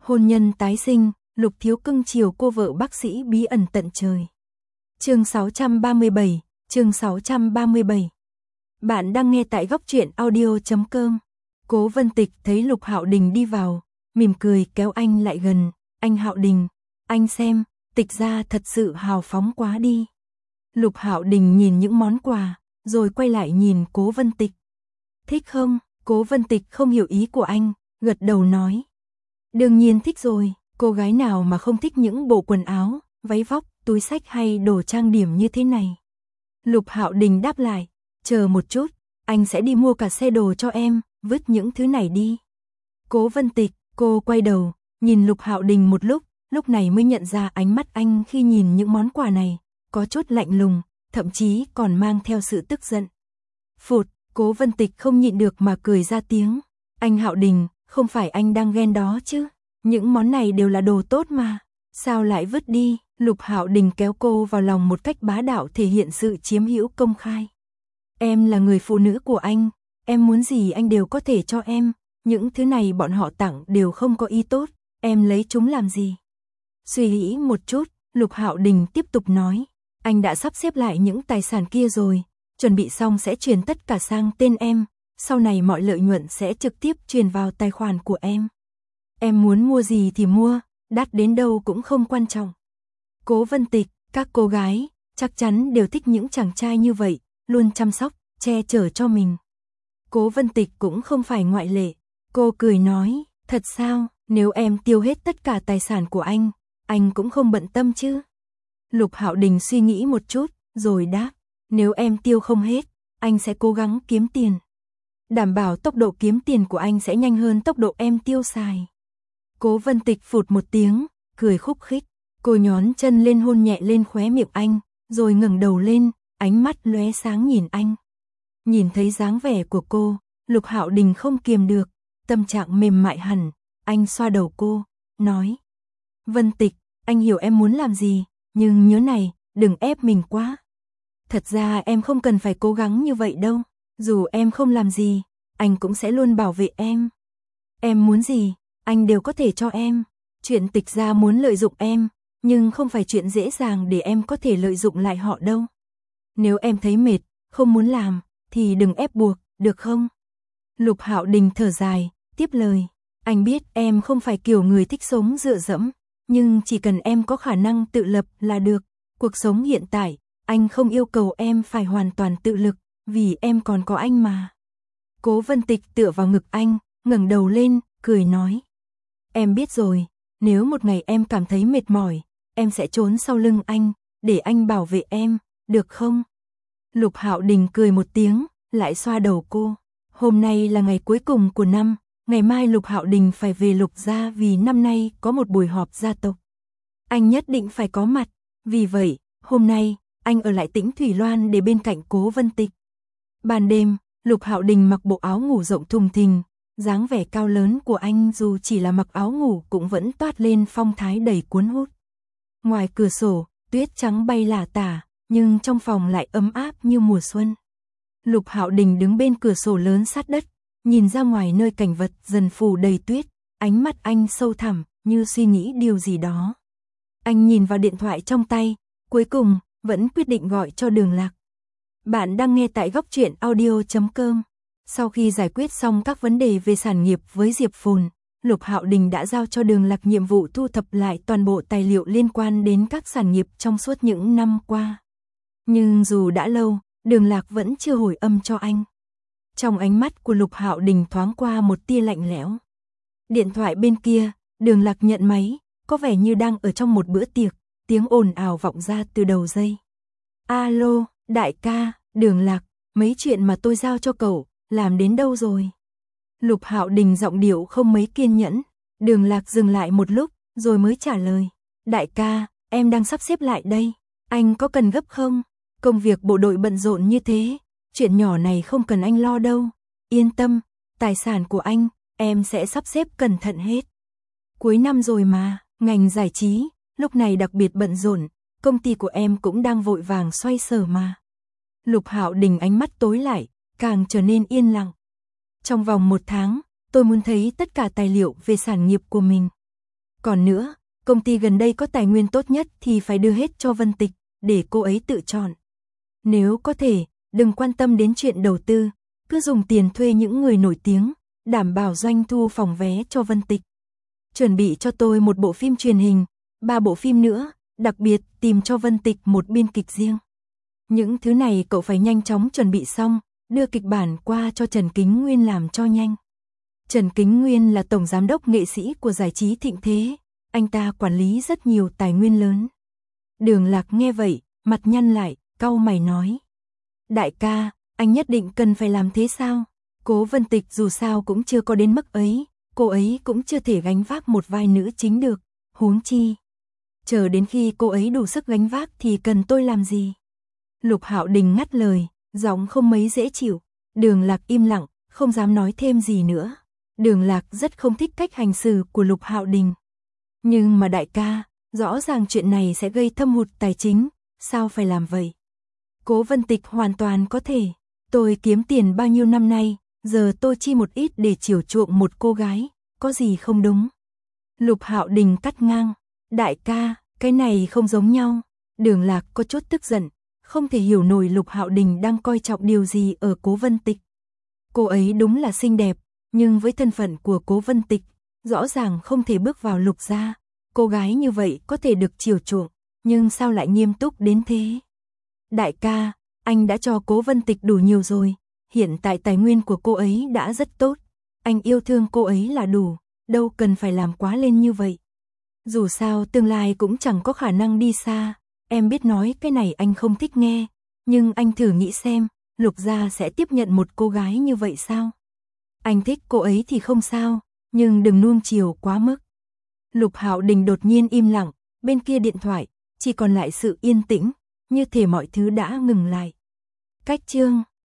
Hôn nhân tái sinh, Lục Thiếu cưng chiều cô vợ bác sĩ bí ẩn tận trời. Chương 637, chương 637. Bạn đang nghe tại góc truyện audio.com. Cố Vân Tịch thấy Lục Hạo Đình đi vào, mỉm cười kéo anh lại gần. Anh Hạo Đình, anh xem, Tịch gia thật sự hào phóng quá đi. Lục Hạo Đình nhìn những món quà, rồi quay lại nhìn Cố Vân Tịch. Thích không? Cố Vân Tịch không hiểu ý của anh, gật đầu nói. Đương nhiên thích rồi, cô gái nào mà không thích những bộ quần áo, váy vóc, túi xách hay đồ trang điểm như thế này. Lục Hạo Đình đáp lại, chờ một chút, anh sẽ đi mua cả xe đồ cho em, vứt những thứ này đi. Cố Vân Tịch, cô quay đầu, nhìn Lục Hạo Đình một lúc này mới nhận ra ánh mắt anh khi nhìn những món quà này, có chút lạnh lùng, thậm chí còn mang theo sự tức giận. Phụt, Cố Vân Tịch không nhịn được mà cười ra tiếng. Anh Hạo Đình, không phải anh đang ghen đó chứ? Những món này đều là đồ tốt mà, sao lại vứt đi? Lục Hạo Đình kéo cô vào lòng một cách bá đạo thể hiện sự chiếm hữu công khai. Em là người phụ nữ của anh, em muốn gì anh đều có thể cho em, những thứ này bọn họ tặng đều không có ý tốt, em lấy chúng làm gì? Suy nghĩ một chút, Lục Hạo Đình tiếp tục nói, anh đã sắp xếp lại những tài sản kia rồi, chuẩn bị xong sẽ chuyển tất cả sang tên em, sau này mọi lợi nhuận sẽ trực tiếp truyền vào tài khoản của em. Em muốn mua gì thì mua, đắt đến đâu cũng không quan trọng. Cố Vân Tịch, các cô gái, chắc chắn đều thích những chàng trai như vậy, luôn chăm sóc, che chở cho mình. Cố Vân Tịch cũng không phải ngoại lệ, cô cười nói, thật sao, nếu em tiêu hết tất cả tài sản của anh cũng không bận tâm chứ. Lục Hạo Đình suy nghĩ một chút, rồi đáp, nếu em tiêu không hết, anh sẽ cố gắng kiếm tiền. Đảm bảo tốc độ kiếm tiền của anh sẽ nhanh hơn tốc độ em tiêu xài. Cố Vân Tịch phụt một tiếng, cười khúc khích, cô nhón chân lên hôn nhẹ lên khóe miệng anh, rồi ngẩng đầu lên, ánh mắt lóe sáng nhìn anh. Nhìn thấy dáng vẻ của cô, Lục Hạo Đình không kiềm được, tâm trạng mềm mại hẳn, anh xoa đầu cô, nói: "Vân Tịch, anh hiểu em muốn làm gì, nhưng nhớ này, đừng ép mình quá. Thật ra em không cần phải cố gắng như vậy đâu, dù em không làm gì, anh cũng sẽ luôn bảo vệ em. Em muốn gì, anh đều có thể cho em. Chuyện Tịch gia muốn lợi dụng em, nhưng không phải chuyện dễ dàng để em có thể lợi dụng lại họ đâu. Nếu em thấy mệt, không muốn làm, thì đừng ép buộc, được không?" Lục Hạo Đình thở dài, tiếp lời, anh biết em không phải kiểu người thích sống dựa dẫm, nhưng chỉ cần em có khả năng tự lập là được. Cuộc sống hiện tại, anh không yêu cầu em phải hoàn toàn tự lực, vì em còn có anh mà. Cố Vân Tịch tựa vào ngực anh, ngẩng đầu lên, cười nói, em biết rồi, nếu một ngày em cảm thấy mệt mỏi, em sẽ trốn sau lưng anh, để anh bảo vệ em, được không? Lục Hạo Đình cười một tiếng, lại xoa đầu cô. Hôm nay là ngày cuối cùng của năm, ngày mai Lục Hạo Đình phải về Lục gia vì năm nay có một buổi họp gia tộc. Anh nhất định phải có mặt, vì vậy, hôm nay, anh ở lại Tĩnh Thủy Loan để bên cạnh Cố Vân Tịch. Ban đêm, Lục Hạo Đình mặc bộ áo ngủ rộng thùng thình, dáng vẻ cao lớn của anh dù chỉ là mặc áo ngủ cũng vẫn toát lên phong thái đầy cuốn hút. Ngoài cửa sổ, tuyết trắng bay lả tả, nhưng trong phòng lại ấm áp như mùa xuân. Lục Hạo Đình đứng bên cửa sổ lớn sát đất, nhìn ra ngoài nơi cảnh vật dần phủ đầy tuyết, ánh mắt anh sâu thẳm, như suy nghĩ điều gì đó. Anh nhìn vào điện thoại trong tay, cuối cùng, vẫn quyết định gọi cho Đường Lạc. Bạn đang nghe tại góc truyện audio.com. Sau khi giải quyết xong các vấn đề về sản nghiệp với Diệp Phồn, Lục Hạo Đình đã giao cho Đường Lạc nhiệm vụ thu thập lại toàn bộ tài liệu liên quan đến các sản nghiệp trong suốt những năm qua. Nhưng dù đã lâu, Đường Lạc vẫn chưa hồi âm cho anh. Trong ánh mắt của Lục Hạo Đình thoáng qua một tia lạnh lẽo. Điện thoại bên kia, Đường Lạc nhận máy, có vẻ như đang ở trong một bữa tiệc, tiếng ồn ào vọng ra từ đầu dây. Alo, đại ca, Đường Lạc, mấy chuyện mà tôi giao cho cậu, làm đến đâu rồi? Lục Hạo Đình giọng điệu không mấy kiên nhẫn. Đường Lạc dừng lại một lúc, rồi mới trả lời. Đại ca, em đang sắp xếp lại đây, anh có cần gấp không? Công việc bộ đội bận rộn như thế, chuyện nhỏ này không cần anh lo đâu. Yên tâm, tài sản của anh, em sẽ sắp xếp cẩn thận hết. Cuối năm rồi mà, ngành giải trí, lúc này đặc biệt bận rộn, công ty của em cũng đang vội vàng xoay sở mà. Lục Hạo Đình ánh mắt tối lại, càng trở nên yên lặng. Trong vòng 1 tháng, tôi muốn thấy tất cả tài liệu về sản nghiệp của mình. Còn nữa, công ty gần đây có tài nguyên tốt nhất thì phải đưa hết cho Vân Tịch, để cô ấy tự chọn. Nếu có thể, đừng quan tâm đến chuyện đầu tư, cứ dùng tiền thuê những người nổi tiếng, đảm bảo doanh thu phòng vé cho Vân Tịch. Chuẩn bị cho tôi một bộ phim truyền hình, 3 bộ phim nữa, đặc biệt tìm cho Vân Tịch một biên kịch riêng. Những thứ này cậu phải nhanh chóng chuẩn bị xong, đưa kịch bản qua cho Trần Kính Nguyên làm cho nhanh. Trần Kính Nguyên là tổng giám đốc nghệ sĩ của giải trí thịnh thế, anh ta quản lý rất nhiều tài nguyên lớn. Đường Lạc nghe vậy, mặt nhăn lại, cau mày nói. Đại ca, anh nhất định cần phải làm thế sao? Cố Vân Tịch dù sao cũng chưa có đến mức ấy, cô ấy cũng chưa thể gánh vác một vai nữ chính được, huống chi. Chờ đến khi cô ấy đủ sức gánh vác thì cần tôi làm gì? Lục Hạo Đình ngắt lời, giọng không mấy dễ chịu. Đường Lạc im lặng, không dám nói thêm gì nữa. Đường Lạc rất không thích cách hành xử của Lục Hạo Đình. Nhưng mà đại ca, rõ ràng chuyện này sẽ gây thâm hụt tài chính, sao phải làm vậy? Cố Vân Tịch hoàn toàn có thể. Tôi kiếm tiền bao nhiêu năm nay, giờ tôi chi một ít để chiều chuộng một cô gái, có gì không đúng? Lục Hạo Đình cắt ngang. Đại ca, cái này không giống nhau. Đường Lạc có chút tức giận, không thể hiểu nổi Lục Hạo Đình đang coi trọng điều gì ở Cố Vân Tịch. Cô ấy đúng là xinh đẹp, nhưng với thân phận của Cố Vân Tịch, rõ ràng không thể bước vào Lục gia. Cô gái như vậy có thể được chiều chuộng, nhưng sao lại nghiêm túc đến thế? Đại ca, anh đã cho Cố Vân Tịch đủ nhiều rồi, hiện tại tài nguyên của cô ấy đã rất tốt. Anh yêu thương cô ấy là đủ, đâu cần phải làm quá lên như vậy. Dù sao tương lai cũng chẳng có khả năng đi xa, em biết nói cái này anh không thích nghe, nhưng anh thử nghĩ xem, Lục gia sẽ tiếp nhận một cô gái như vậy sao? Anh thích cô ấy thì không sao, nhưng đừng nuông chiều quá mức. Lục Hạo Đình đột nhiên im lặng, bên kia điện thoại, chỉ còn lại sự yên tĩnh, như thể mọi thứ đã ngừng lại. Cách chương